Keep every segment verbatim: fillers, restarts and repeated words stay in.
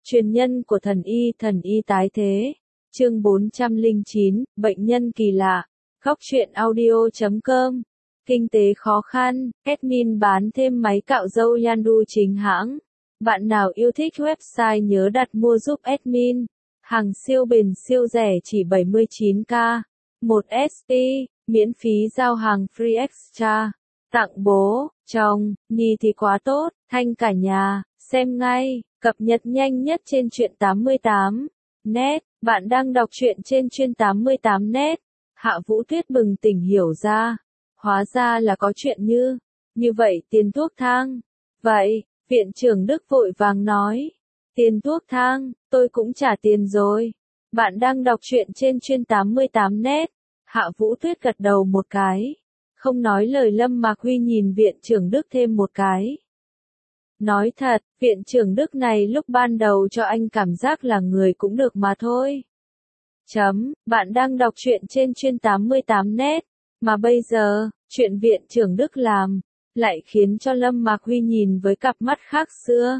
Truyền nhân của thần y, thần y tái thế. Chương bốn trăm lẻ chín, bệnh nhân kỳ lạ. Góc truyện audio chấm com. Kinh tế khó khăn, admin bán thêm máy cạo râu Yandu chính hãng. Bạn nào yêu thích website nhớ đặt mua giúp admin. Hàng siêu bền siêu rẻ chỉ bảy mươi chín k. một S P, miễn phí giao hàng free extra. Tặng bố, chồng, nhì thì quá tốt, thanh cả nhà, xem ngay, cập nhật nhanh nhất trên truyện tám mươi tám net. Bạn đang đọc truyện trên truyện tám mươi tám net. Hạ Vũ Tuyết bừng tỉnh hiểu ra. Hóa ra là có chuyện như, như vậy tiền thuốc thang. Vậy, viện trưởng Đức vội vàng nói. Tiền thuốc thang, tôi cũng trả tiền rồi. Bạn đang đọc truyện trên truyện tám mươi tám net. Hạ Vũ Tuyết gật đầu một cái. Không nói lời Lâm Mạc Huy nhìn viện trưởng Đức thêm một cái. Nói thật, viện trưởng Đức này lúc ban đầu cho anh cảm giác là người cũng được mà thôi. Chấm, bạn đang đọc truyện trên truyện tám mươi tám net. Mà bây giờ, chuyện viện trưởng Đức làm, lại khiến cho Lâm Mạc Huy nhìn với cặp mắt khác xưa.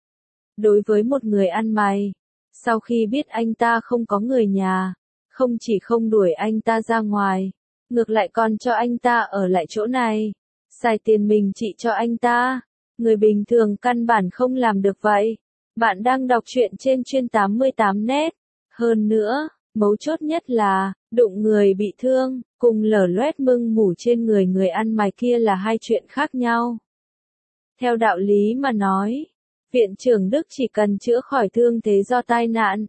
Đối với một người ăn mày, sau khi biết anh ta không có người nhà, không chỉ không đuổi anh ta ra ngoài, ngược lại còn cho anh ta ở lại chỗ này, xài tiền mình trị cho anh ta. Người bình thường căn bản không làm được vậy. Bạn đang đọc truyện trên truyện tám mươi tám net. Hơn nữa, mấu chốt nhất là, đụng người bị thương, cùng lở loét mưng mủ trên người người ăn mày kia là hai chuyện khác nhau. Theo đạo lý mà nói, viện trưởng Đức chỉ cần chữa khỏi thương thế do tai nạn.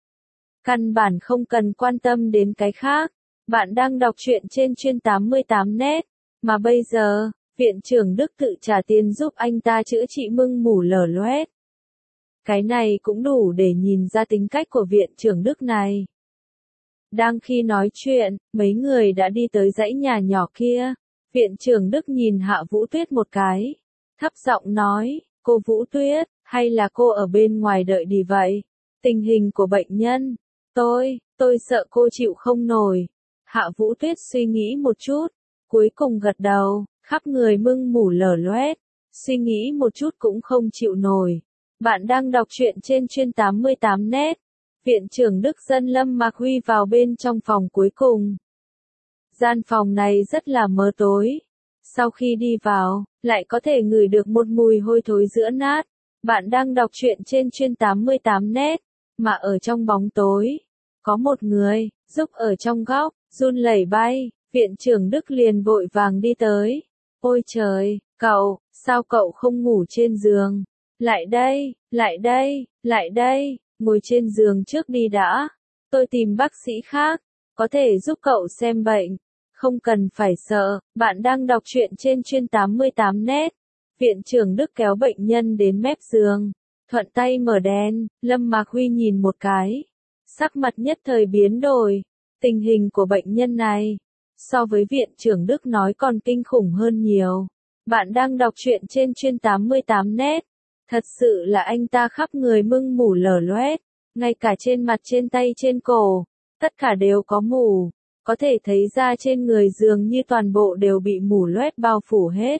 Căn bản không cần quan tâm đến cái khác. Bạn đang đọc truyện trên truyện tám mươi tám net. Mà bây giờ, viện trưởng Đức tự trả tiền giúp anh ta chữa trị mưng mủ lở loét. Cái này cũng đủ để nhìn ra tính cách của viện trưởng Đức này. Đang khi nói chuyện, mấy người đã đi tới dãy nhà nhỏ kia. Viện trưởng Đức nhìn Hạ Vũ Tuyết một cái. Thấp giọng nói, cô Vũ Tuyết, hay là cô ở bên ngoài đợi đi vậy? Tình hình của bệnh nhân, tôi, tôi sợ cô chịu không nổi. Hạ Vũ Tuyết suy nghĩ một chút, cuối cùng gật đầu, khắp người mưng mủ lở loét, suy nghĩ một chút cũng không chịu nổi. Bạn đang đọc truyện trên truyện tám mươi tám net. Viện trưởng Đức dẫn Lâm Mạc Huy vào bên trong phòng cuối cùng. Gian phòng này rất là mờ tối. Sau khi đi vào, lại có thể ngửi được một mùi hôi thối giữa nát. Bạn đang đọc truyện trên truyện tám mươi tám net. Mà ở trong bóng tối, có một người, giúp ở trong góc, run lẩy bay. Viện trưởng Đức liền vội vàng đi tới. Ôi trời, cậu, sao cậu không ngủ trên giường? Lại đây, lại đây, lại đây, ngồi trên giường trước đi đã. Tôi tìm bác sĩ khác, có thể giúp cậu xem bệnh. Không cần phải sợ, bạn đang đọc truyện trên truyện tám mươi tám net. Viện trưởng Đức kéo bệnh nhân đến mép giường, thuận tay mở đèn. Lâm Mạc Huy nhìn một cái, sắc mặt nhất thời biến đổi. Tình hình của bệnh nhân này, so với viện trưởng Đức nói còn kinh khủng hơn nhiều. Bạn đang đọc truyện trên truyện tám mươi tám net. Thật sự là anh ta khắp người mưng mủ lở loét, ngay cả trên mặt trên tay trên cổ, tất cả đều có mủ, có thể thấy ra trên người dường như toàn bộ đều bị mủ loét bao phủ hết.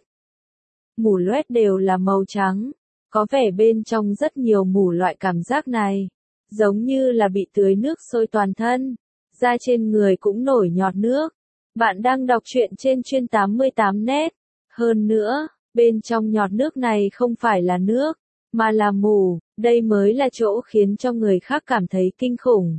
Mủ loét đều là màu trắng, có vẻ bên trong rất nhiều mủ loại cảm giác này, giống như là bị tưới nước sôi toàn thân, da trên người cũng nổi nhọt nước. Bạn đang đọc truyện trên truyện tám mươi tám net. Hơn nữa, bên trong nhọt nước này không phải là nước, mà là mủ, đây mới là chỗ khiến cho người khác cảm thấy kinh khủng.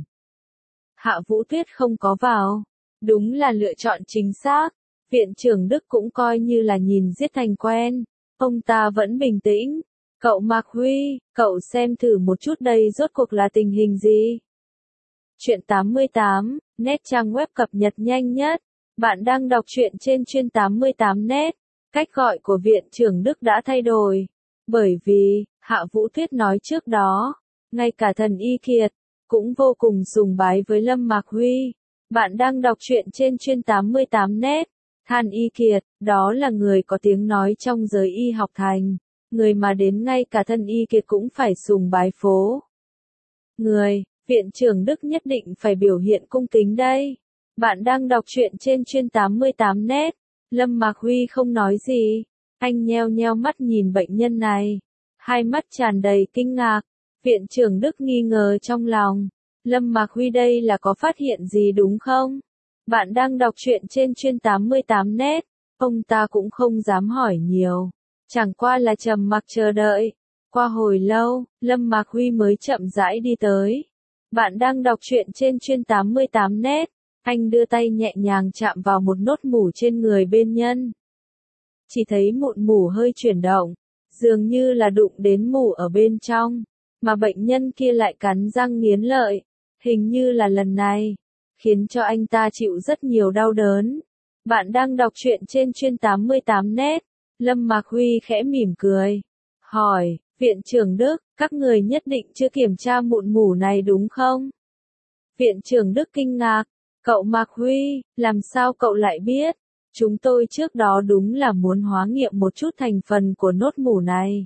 Hạ Vũ Tuyết không có vào, đúng là lựa chọn chính xác. Viện trưởng Đức cũng coi như là nhìn giết thành quen, ông ta vẫn bình tĩnh. Cậu Mạc Huy, cậu xem thử một chút đây rốt cuộc là tình hình gì? Truyện tám mươi tám, net trang web cập nhật nhanh nhất. Bạn đang đọc truyện trên truyện tám mươi tám net. Cách gọi của viện trưởng Đức đã thay đổi. Bởi vì, Hạ Vũ Tuyết nói trước đó, ngay cả thần y Kiệt, cũng vô cùng sùng bái với Lâm Mạc Huy. Bạn đang đọc truyện trên truyện tám mươi tám net. Than y Kiệt, đó là người có tiếng nói trong giới y học thành. Người mà đến ngay cả thần y Kiệt cũng phải sùng bái phố. Người, viện trưởng Đức nhất định phải biểu hiện cung kính đây. Bạn đang đọc truyện trên truyện tám mươi tám net. Lâm Mạc Huy không nói gì. Anh nheo nheo mắt nhìn bệnh nhân này. Hai mắt tràn đầy kinh ngạc. Viện trưởng Đức nghi ngờ trong lòng. Lâm Mạc Huy đây là có phát hiện gì đúng không? Bạn đang đọc truyện trên chuyên tám mươi tám net. Ông ta cũng không dám hỏi nhiều. Chẳng qua là trầm mặc chờ đợi. Qua hồi lâu, Lâm Mạc Huy mới chậm rãi đi tới. Bạn đang đọc truyện trên chuyên tám mươi tám net. Anh đưa tay nhẹ nhàng chạm vào một nốt mủ trên người bên nhân. Chỉ thấy mụn mủ hơi chuyển động, dường như là đụng đến mủ ở bên trong, mà bệnh nhân kia lại cắn răng nghiến lợi, hình như là lần này, khiến cho anh ta chịu rất nhiều đau đớn. Bạn đang đọc truyện trên chuyên tám mươi tám net. Lâm Mạc Huy khẽ mỉm cười, hỏi, Viện trưởng Đức, các người nhất định chưa kiểm tra mụn mủ này đúng không? Viện trưởng Đức kinh ngạc, cậu Mạc Huy, làm sao cậu lại biết? Chúng tôi trước đó đúng là muốn hóa nghiệm một chút thành phần của nốt mủ này.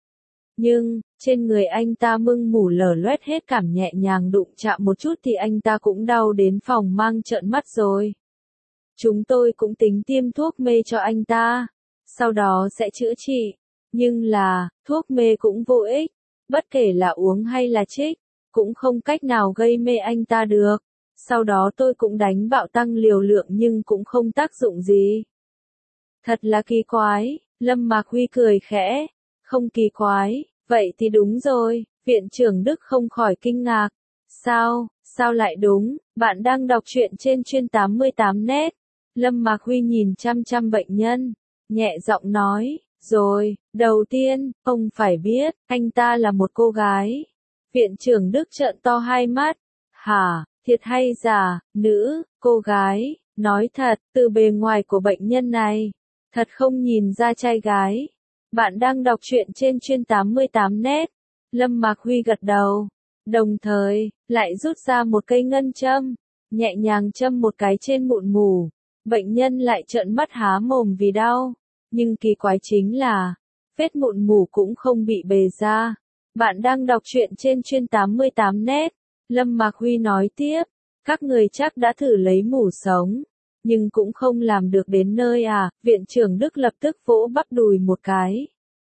Nhưng, trên người anh ta mưng mủ lở loét hết, cảm nhẹ nhàng đụng chạm một chút thì anh ta cũng đau đến phòng mang trợn mắt rồi. Chúng tôi cũng tính tiêm thuốc mê cho anh ta, sau đó sẽ chữa trị. Nhưng là, thuốc mê cũng vô ích, bất kể là uống hay là trích, cũng không cách nào gây mê anh ta được. Sau đó tôi cũng đánh bạo tăng liều lượng nhưng cũng không tác dụng gì. Thật là kỳ quái, Lâm Mạc Huy cười khẽ. Không kỳ quái, vậy thì đúng rồi, Viện trưởng Đức không khỏi kinh ngạc. Sao, sao lại đúng, bạn đang đọc truyện trên chuyên tám mươi tám net. Lâm Mạc Huy nhìn chăm chăm bệnh nhân, nhẹ giọng nói, rồi, đầu tiên, ông phải biết, anh ta là một cô gái. Viện trưởng Đức trợn to hai mắt, hả? Thiệt hay giả, nữ, cô gái, nói thật, từ bề ngoài của bệnh nhân này, thật không nhìn ra trai gái. Bạn đang đọc truyện trên chuyên tám mươi tám net. Lâm Mạc Huy gật đầu, đồng thời, lại rút ra một cây ngân châm, nhẹ nhàng châm một cái trên mụn mủ. Bệnh nhân lại trợn mắt há mồm vì đau, nhưng kỳ quái chính là, vết mụn mủ cũng không bị bề ra. Bạn đang đọc truyện trên chuyên tám mươi tám net. Lâm Mạc Huy nói tiếp, các người chắc đã thử lấy mủ sống, nhưng cũng không làm được đến nơi à? Viện trưởng Đức lập tức vỗ bắp đùi một cái.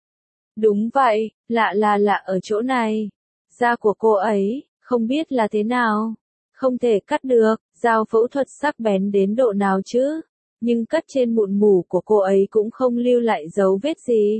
Đúng vậy, lạ là lạ ở chỗ này. Da của cô ấy, không biết là thế nào. Không thể cắt được, dao phẫu thuật sắc bén đến độ nào chứ. Nhưng cắt trên mụn mủ của cô ấy cũng không lưu lại dấu vết gì.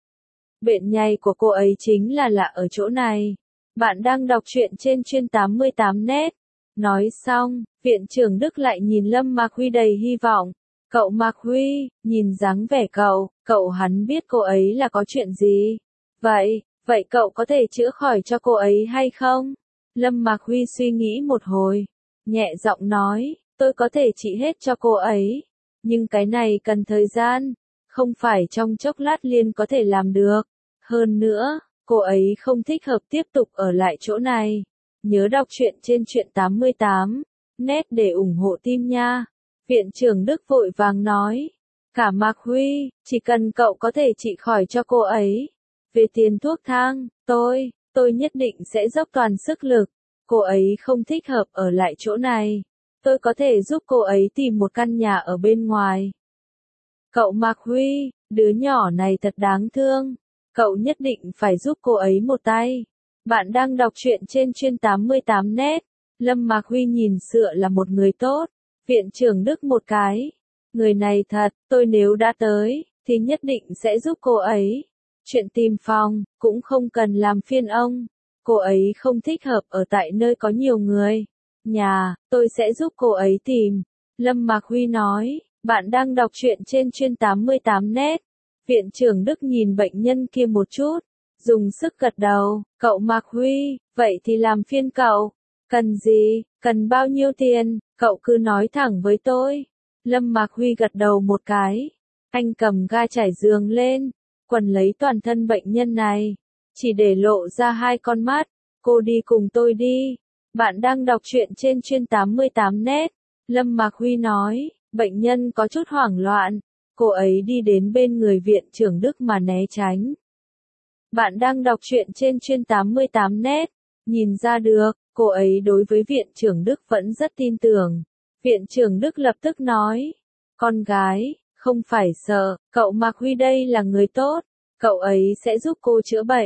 Bệnh nhầy của cô ấy chính là lạ ở chỗ này. Bạn đang đọc truyện trên chuyên tám mươi tám net. Nói xong, Viện trưởng Đức lại nhìn Lâm Mạc Huy đầy hy vọng. Cậu Mạc Huy, nhìn dáng vẻ cậu, cậu hắn biết cô ấy là có chuyện gì. Vậy, vậy cậu có thể chữa khỏi cho cô ấy hay không? Lâm Mạc Huy suy nghĩ một hồi, nhẹ giọng nói, tôi có thể trị hết cho cô ấy. Nhưng cái này cần thời gian, không phải trong chốc lát liền có thể làm được. Hơn nữa, cô ấy không thích hợp tiếp tục ở lại chỗ này. Nhớ đọc truyện trên truyện tám mươi tám net để ủng hộ team nha. Viện trưởng Đức vội vàng nói. Cả Mạc Huy, chỉ cần cậu có thể trị khỏi cho cô ấy. Về tiền thuốc thang, tôi, tôi nhất định sẽ dốc toàn sức lực. Cô ấy không thích hợp ở lại chỗ này. Tôi có thể giúp cô ấy tìm một căn nhà ở bên ngoài. Cậu Mạc Huy, đứa nhỏ này thật đáng thương. Cậu nhất định phải giúp cô ấy một tay. Bạn đang đọc truyện trên chuyên tám mươi tám net. Lâm Mạc Huy nhìn sựa là một người tốt. Viện trưởng Đức một cái. Người này thật, tôi nếu đã tới, thì nhất định sẽ giúp cô ấy. Chuyện tìm phòng, cũng không cần làm phiên ông. Cô ấy không thích hợp ở tại nơi có nhiều người. Nhà, tôi sẽ giúp cô ấy tìm. Lâm Mạc Huy nói, bạn đang đọc truyện trên chuyên tám mươi tám net. Viện trưởng Đức nhìn bệnh nhân kia một chút, dùng sức gật đầu, cậu Mạc Huy, vậy thì làm phiên cậu. Cần gì, cần bao nhiêu tiền, cậu cứ nói thẳng với tôi. Lâm Mạc Huy gật đầu một cái. Anh cầm ga trải giường lên, quần lấy toàn thân bệnh nhân này, chỉ để lộ ra hai con mắt. Cô đi cùng tôi đi. Bạn đang đọc truyện trên chuyên tám mươi tám net. Lâm Mạc Huy nói, bệnh nhân có chút hoảng loạn. Cô ấy đi đến bên người viện trưởng Đức mà né tránh. Bạn đang đọc truyện trên chuyên tám mươi tám net. Nhìn ra được, cô ấy đối với viện trưởng Đức vẫn rất tin tưởng. Viện trưởng Đức lập tức nói, con gái, không phải sợ, cậu Mạc Huy đây là người tốt. Cậu ấy sẽ giúp cô chữa bệnh.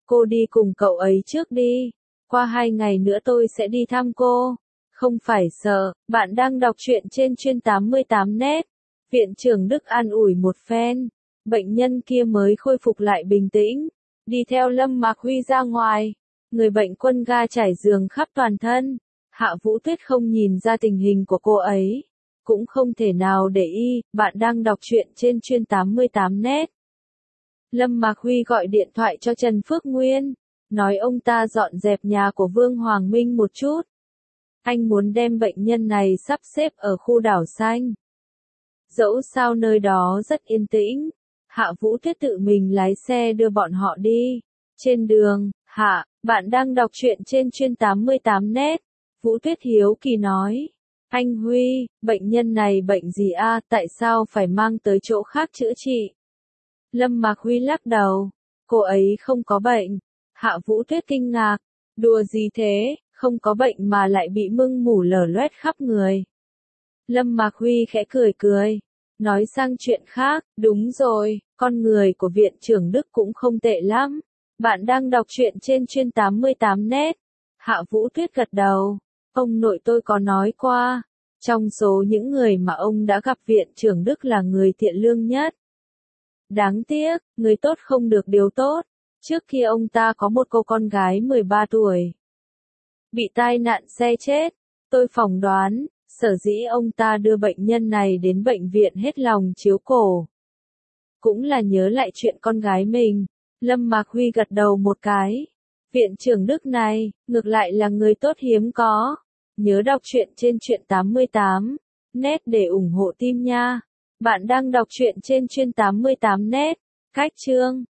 Cô đi cùng cậu ấy trước đi. Qua hai ngày nữa tôi sẽ đi thăm cô. Không phải sợ, bạn đang đọc truyện trên chuyên tám mươi tám net. Viện trưởng Đức an ủi một phen. Bệnh nhân kia mới khôi phục lại bình tĩnh. Đi theo Lâm Mạc Huy ra ngoài. Người bệnh quân ga trải giường khắp toàn thân. Hạ Vũ Tuyết không nhìn ra tình hình của cô ấy. Cũng không thể nào để ý, bạn đang đọc truyện trên chuyên tám mươi tám net. Lâm Mạc Huy gọi điện thoại cho Trần Phước Nguyên. Nói ông ta dọn dẹp nhà của Vương Hoàng Minh một chút. Anh muốn đem bệnh nhân này sắp xếp ở khu đảo xanh. Dẫu sao nơi đó rất yên tĩnh. Hạ Vũ Tuyết tự mình lái xe đưa bọn họ đi. Trên đường, Hạ, bạn đang đọc truyện trên chuyên tám mươi tám net. Vũ Tuyết hiếu kỳ nói. Anh Huy, bệnh nhân này bệnh gì a, tại sao phải mang tới chỗ khác chữa trị? Lâm Mạc Huy lắc đầu. Cô ấy không có bệnh. Hạ Vũ Tuyết kinh ngạc. Đùa gì thế, không có bệnh mà lại bị mưng mủ lở loét khắp người. Lâm Mạc Huy khẽ cười cười. Nói sang chuyện khác, đúng rồi, con người của viện trưởng Đức cũng không tệ lắm. Bạn đang đọc truyện trên chuyên tám mươi tám net. Hạ Vũ Tuyết gật đầu. Ông nội tôi có nói qua. Trong số những người mà ông đã gặp viện trưởng Đức là người thiện lương nhất. Đáng tiếc, người tốt không được điều tốt. Trước kia ông ta có một cô con gái mười ba tuổi. Bị tai nạn xe chết. Tôi phỏng đoán, sở dĩ ông ta đưa bệnh nhân này đến bệnh viện hết lòng chiếu cổ. Cũng là nhớ lại chuyện con gái mình. Lâm Mạc Huy gật đầu một cái. Viện trưởng Đức này, ngược lại là người tốt hiếm có. Nhớ đọc truyện trên truyện tám mươi tám net để ủng hộ team nha. Bạn đang đọc truyện trên chuyên tám mươi tám net. Cách chương